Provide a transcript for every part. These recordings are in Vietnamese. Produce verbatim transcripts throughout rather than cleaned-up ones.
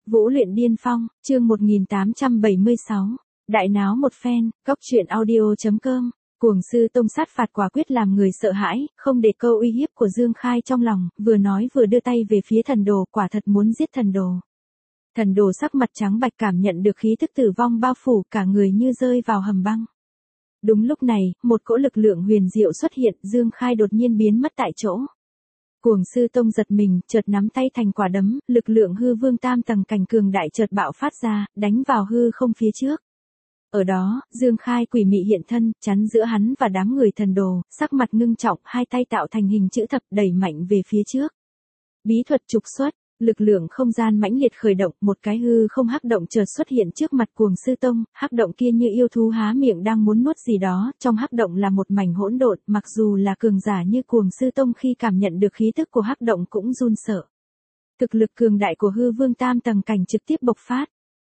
Vũ luyện điên phong, chương một nghìn tám trăm bảy mươi sáu. Đại náo một phen, cóc truyện audio.com. Cuồng sư tông sát phạt quả quyết làm người sợ hãi, không để câu uy hiếp của Dương Khai trong lòng, vừa nói vừa đưa tay về phía thần đồ, quả thật muốn giết thần đồ. Thần đồ sắc mặt trắng bạch cảm nhận được khí tức tử vong bao phủ, cả người như rơi vào hầm băng. Đúng lúc này, một cỗ lực lượng huyền diệu xuất hiện, Dương Khai đột nhiên biến mất tại chỗ. Cuồng sư tông giật mình, chợt nắm tay thành quả đấm, lực lượng hư vương tam tầng cảnh cường đại chợt bạo phát ra, đánh vào hư không phía trước. Ở đó, Dương Khai quỷ mị hiện thân, chắn giữa hắn và đám người thần đồ, sắc mặt ngưng trọng, hai tay tạo thành hình chữ thập đẩy mạnh về phía trước. Bí thuật trục xuất, lực lượng không gian mãnh liệt khởi động, một cái hư không hắc động chợt xuất hiện trước mặt Cuồng sư tông, hắc động kia như yêu thú há miệng đang muốn nuốt gì đó, trong hắc động là một mảnh hỗn độn, mặc dù là cường giả như Cuồng sư tông khi cảm nhận được khí tức của hắc động cũng run sợ. Thực lực cường đại của hư vương tam tầng cảnh trực tiếp bộc phát.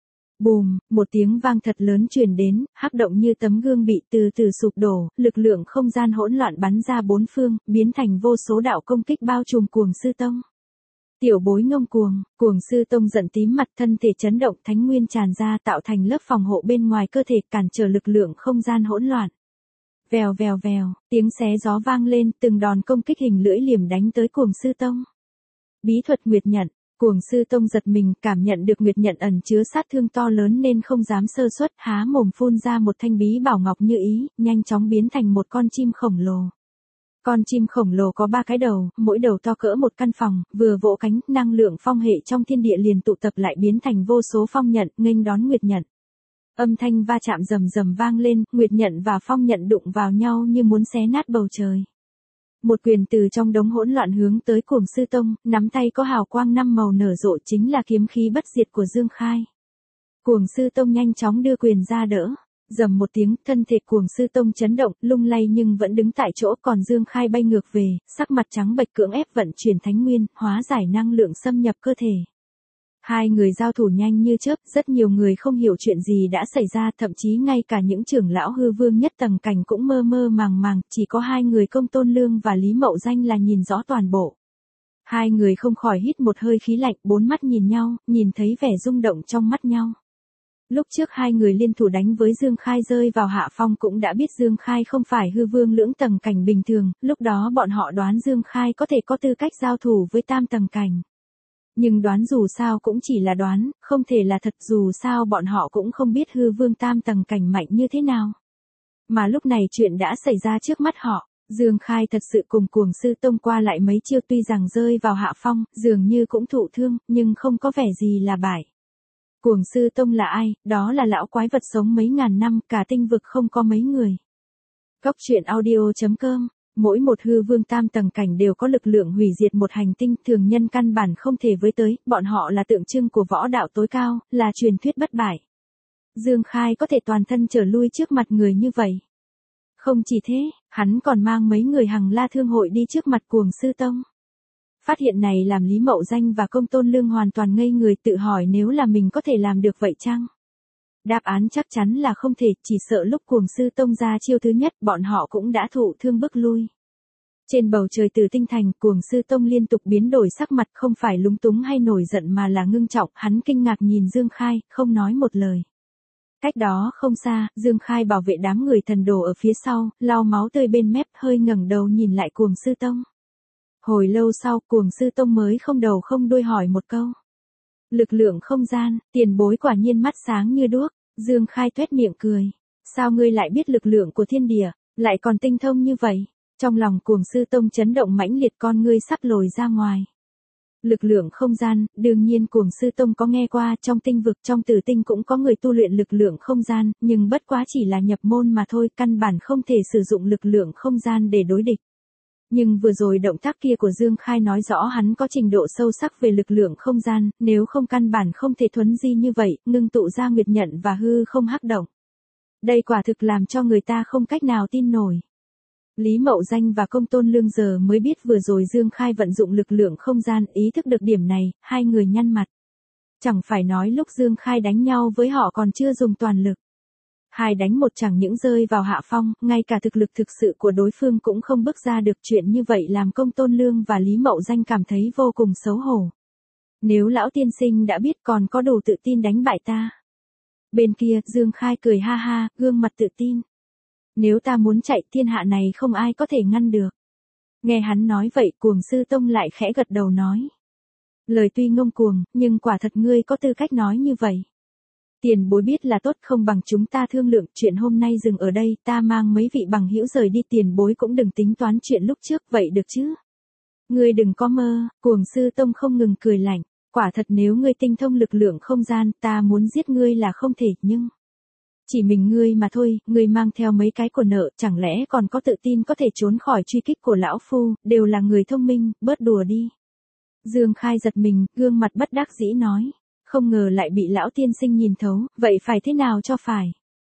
Bùm, một tiếng vang thật lớn truyền đến, hắc động như tấm gương bị từ từ sụp đổ, lực lượng không gian hỗn loạn bắn ra bốn phương, biến thành vô số đạo công kích bao trùm Cuồng sư tông. Tiểu bối ngông cuồng, Cuồng sư tông giận tím mặt, thân thể chấn động, thánh nguyên tràn ra tạo thành lớp phòng hộ bên ngoài cơ thể, cản trở lực lượng không gian hỗn loạn. Vèo vèo vèo, tiếng xé gió vang lên, từng đòn công kích hình lưỡi liềm đánh tới Cuồng sư tông. Bí thuật nguyệt nhận, Cuồng sư tông giật mình, cảm nhận được nguyệt nhận ẩn chứa sát thương to lớn nên không dám sơ suất, há mồm phun ra một thanh bí bảo ngọc như ý, nhanh chóng biến thành một con chim khổng lồ. Con chim khổng lồ có ba cái đầu, mỗi đầu to cỡ một căn phòng, vừa vỗ cánh, năng lượng phong hệ trong thiên địa liền tụ tập lại biến thành vô số phong nhận, nghênh đón nguyệt nhận. Âm thanh va chạm rầm rầm vang lên, nguyệt nhận và phong nhận đụng vào nhau như muốn xé nát bầu trời. Một quyền từ trong đống hỗn loạn hướng tới Cuồng sư tông, nắm tay có hào quang năm màu nở rộ chính là kiếm khí bất diệt của Dương Khai. Cuồng sư tông nhanh chóng đưa quyền ra đỡ. Dầm một tiếng, thân thể Cuồng sư tông chấn động, lung lay nhưng vẫn đứng tại chỗ, còn Dương Khai bay ngược về, sắc mặt trắng bệch cưỡng ép vận chuyển thánh nguyên, hóa giải năng lượng xâm nhập cơ thể. Hai người giao thủ nhanh như chớp, rất nhiều người không hiểu chuyện gì đã xảy ra, thậm chí ngay cả những trưởng lão hư vương nhất tầng cảnh cũng mơ mơ màng màng, chỉ có hai người Công Tôn Lương và Lý Mậu Danh là nhìn rõ toàn bộ. Hai người không khỏi hít một hơi khí lạnh, bốn mắt nhìn nhau, nhìn thấy vẻ rung động trong mắt nhau. Lúc trước hai người liên thủ đánh với Dương Khai rơi vào hạ phong cũng đã biết Dương Khai không phải hư vương lưỡng tầng cảnh bình thường, lúc đó bọn họ đoán Dương Khai có thể có tư cách giao thủ với tam tầng cảnh. Nhưng đoán dù sao cũng chỉ là đoán, không thể là thật, dù sao bọn họ cũng không biết hư vương tam tầng cảnh mạnh như thế nào. Mà lúc này chuyện đã xảy ra trước mắt họ, Dương Khai thật sự cùng Cuồng sư tông qua lại mấy chiêu, tuy rằng rơi vào hạ phong, dường như cũng thụ thương, nhưng không có vẻ gì là bại. Cuồng sư tông là ai? Đó là lão quái vật sống mấy ngàn năm, cả tinh vực không có mấy người. Cóc truyện audio.com. Mỗi một hư vương tam tầng cảnh đều có lực lượng hủy diệt một hành tinh, thường nhân căn bản không thể với tới, bọn họ là tượng trưng của võ đạo tối cao, là truyền thuyết bất bại. Dương Khai có thể toàn thân trở lui trước mặt người như vậy. Không chỉ thế, hắn còn mang mấy người Hằng La Thương hội đi trước mặt Cuồng sư tông. Phát hiện này làm Lý Mậu Danh và Công Tôn Lương hoàn toàn ngây người, tự hỏi nếu là mình có thể làm được vậy chăng? Đáp án chắc chắn là không thể, chỉ sợ lúc Cuồng sư tông ra chiêu thứ nhất bọn họ cũng đã thụ thương bước lui. Trên bầu trời Tử Tinh Thành, Cuồng sư tông liên tục biến đổi sắc mặt, không phải lúng túng hay nổi giận mà là ngưng trọng, hắn kinh ngạc nhìn Dương Khai, không nói một lời. Cách đó không xa, Dương Khai bảo vệ đám người thần đồ ở phía sau, lau máu tươi bên mép, hơi ngẩng đầu nhìn lại Cuồng sư tông. Hồi lâu sau, Cuồng sư tông mới không đầu không đuôi hỏi một câu. Lực lượng không gian, tiền bối quả nhiên mắt sáng như đuốc. Dương Khai tuét miệng cười. Sao ngươi lại biết lực lượng của thiên địa, lại còn tinh thông như vậy? Trong lòng Cuồng sư tông chấn động mãnh liệt, con ngươi sắp lồi ra ngoài. Lực lượng không gian, đương nhiên Cuồng sư tông có nghe qua, trong tinh vực trong Tử Tinh cũng có người tu luyện lực lượng không gian, nhưng bất quá chỉ là nhập môn mà thôi, căn bản không thể sử dụng lực lượng không gian để đối địch. Nhưng vừa rồi động tác kia của Dương Khai nói rõ hắn có trình độ sâu sắc về lực lượng không gian, nếu không căn bản không thể thuấn di như vậy, ngưng tụ ra nguyệt nhận và hư không hắc động. Đây quả thực làm cho người ta không cách nào tin nổi. Lý Mậu Danh và Công Tôn Lương giờ mới biết vừa rồi Dương Khai vận dụng lực lượng không gian, ý thức được điểm này, hai người nhăn mặt. Chẳng phải nói lúc Dương Khai đánh nhau với họ còn chưa dùng toàn lực. Hai đánh một chẳng những rơi vào hạ phong, ngay cả thực lực thực sự của đối phương cũng không bước ra được, chuyện như vậy làm Công Tôn Lương và Lý Mậu Danh cảm thấy vô cùng xấu hổ. Nếu lão tiên sinh đã biết còn có đủ tự tin đánh bại ta. Bên kia, Dương Khai cười ha ha, gương mặt tự tin. Nếu ta muốn chạy, thiên hạ này không ai có thể ngăn được. Nghe hắn nói vậy, Cuồng Sư Tông lại khẽ gật đầu nói. Lời tuy ngông cuồng, nhưng quả thật ngươi có tư cách nói như vậy. Tiền bối biết là tốt, không bằng chúng ta thương lượng, chuyện hôm nay dừng ở đây, ta mang mấy vị bằng hữu rời đi, tiền bối cũng đừng tính toán chuyện lúc trước, vậy được chứ? Ngươi đừng có mơ. Cuồng Sư Tông không ngừng cười lạnh. Quả thật nếu ngươi tinh thông lực lượng không gian, ta muốn giết ngươi là không thể, nhưng... Chỉ mình ngươi mà thôi, ngươi mang theo mấy cái của nợ, chẳng lẽ còn có tự tin có thể trốn khỏi truy kích của lão phu, đều là người thông minh, bớt đùa đi. Dương Khai giật mình, gương mặt bất đắc dĩ nói. Không ngờ lại bị lão tiên sinh nhìn thấu, vậy phải thế nào cho phải?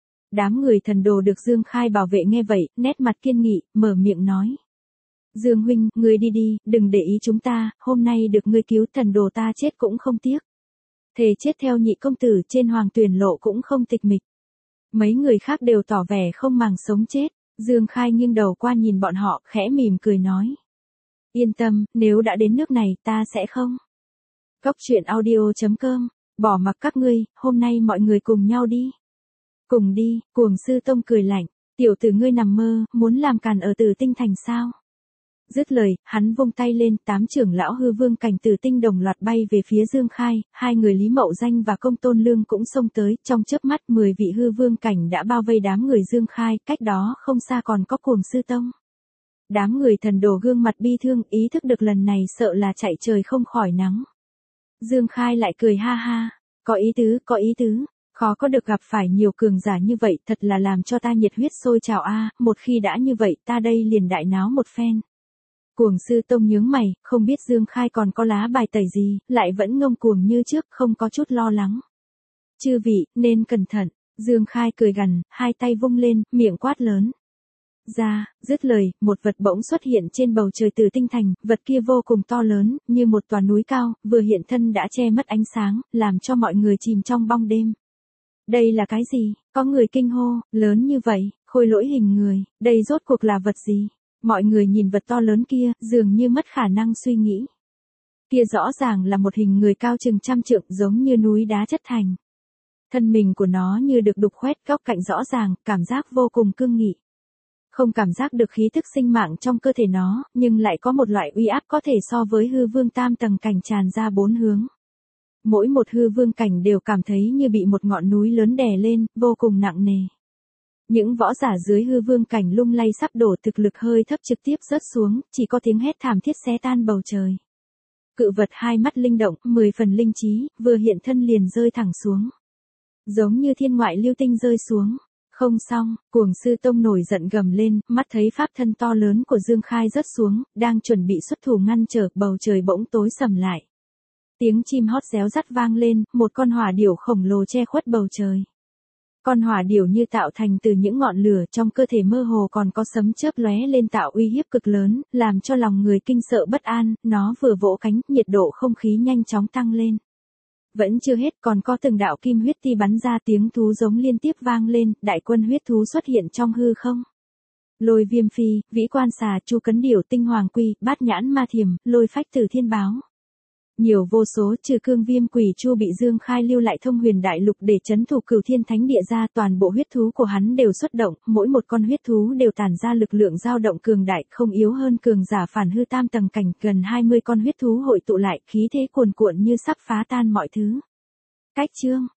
Đám người thần đồ được Dương Khai bảo vệ nghe vậy, nét mặt kiên nghị, mở miệng nói. Dương huynh, ngươi đi đi, đừng để ý chúng ta, hôm nay được ngươi cứu thần đồ ta chết cũng không tiếc. Thề chết theo nhị công tử trên hoàng tuyển lộ cũng không tịch mịch. Mấy người khác đều tỏ vẻ không màng sống chết, Dương Khai nghiêng đầu qua nhìn bọn họ, khẽ mỉm cười nói. Yên tâm, nếu đã đến nước này, ta sẽ không. Cốc truyện audio chấm com, bỏ mặc các ngươi, hôm nay mọi người cùng nhau đi. Cùng đi, Cuồng Sư Tông cười lạnh, tiểu tử ngươi nằm mơ, muốn làm càn ở Tử Tinh Thành sao? Dứt lời, hắn vung tay lên, tám trưởng lão hư vương cảnh Tử Tinh đồng loạt bay về phía Dương Khai, hai người Lý Mậu Danh và Công Tôn Lương cũng xông tới, trong chớp mắt mười vị hư vương cảnh đã bao vây đám người Dương Khai, cách đó không xa còn có Cuồng Sư Tông. Đám người thần đồ gương mặt bi thương, ý thức được lần này sợ là chạy trời không khỏi nắng. Dương Khai lại cười ha ha, có ý tứ, có ý tứ, khó có được gặp phải nhiều cường giả như vậy, thật là làm cho ta nhiệt huyết sôi trào a, một khi đã như vậy, ta đây liền đại náo một phen. Cuồng Sư Tông nhướng mày, không biết Dương Khai còn có lá bài tẩy gì, lại vẫn ngông cuồng như trước, không có chút lo lắng. Chư vị, nên cẩn thận, Dương Khai cười gằn, hai tay vung lên, miệng quát lớn. Ra, dứt lời, một vật bỗng xuất hiện trên bầu trời Tử Tinh Thành, vật kia vô cùng to lớn, như một tòa núi cao, vừa hiện thân đã che mất ánh sáng, làm cho mọi người chìm trong bóng đêm. Đây là cái gì? Có người kinh hô, lớn như vậy, khôi lỗi hình người, đây rốt cuộc là vật gì? Mọi người nhìn vật to lớn kia, dường như mất khả năng suy nghĩ. Kia rõ ràng là một hình người cao chừng trăm trượng, giống như núi đá chất thành. Thân mình của nó như được đục khoét, góc cạnh rõ ràng, cảm giác vô cùng cương nghị. Không cảm giác được khí thức sinh mạng trong cơ thể nó, nhưng lại có một loại uy áp có thể so với hư vương tam tầng cảnh tràn ra bốn hướng. Mỗi một hư vương cảnh đều cảm thấy như bị một ngọn núi lớn đè lên, vô cùng nặng nề. Những võ giả dưới hư vương cảnh lung lay sắp đổ, thực lực hơi thấp trực tiếp rớt xuống, chỉ có tiếng hét thảm thiết xé tan bầu trời. Cự vật hai mắt linh động, mười phần linh trí, vừa hiện thân liền rơi thẳng xuống. Giống như thiên ngoại lưu tinh rơi xuống. Không xong, Cuồng Sư Tông nổi giận gầm lên, mắt thấy pháp thân to lớn của Dương Khai rớt xuống, đang chuẩn bị xuất thủ ngăn trở, bầu trời bỗng tối sầm lại. Tiếng chim hót réo rắt vang lên, một con hỏa điểu khổng lồ che khuất bầu trời. Con hỏa điểu như tạo thành từ những ngọn lửa, trong cơ thể mơ hồ còn có sấm chớp lóe lên tạo uy hiếp cực lớn, làm cho lòng người kinh sợ bất an, nó vừa vỗ cánh, nhiệt độ không khí nhanh chóng tăng lên. Vẫn chưa hết, còn có từng đạo kim huyết ti bắn ra, tiếng thú giống liên tiếp vang lên, đại quân huyết thú xuất hiện trong hư không. Lôi viêm phi, vĩ quan xà, chu cấn điểu, tinh hoàng quy, bát nhãn ma thiềm, lôi phách từ thiên báo. Nhiều vô số, trừ cương viêm quỷ chu bị Dương Khai lưu lại thông huyền đại lục để trấn thủ Cửu Thiên Thánh Địa ra, toàn bộ huyết thú của hắn đều xuất động, mỗi một con huyết thú đều tản ra lực lượng dao động cường đại, không yếu hơn cường giả phản hư tam tầng cảnh, gần hai mươi con huyết thú hội tụ lại, khí thế cuồn cuộn như sắp phá tan mọi thứ. Cách chương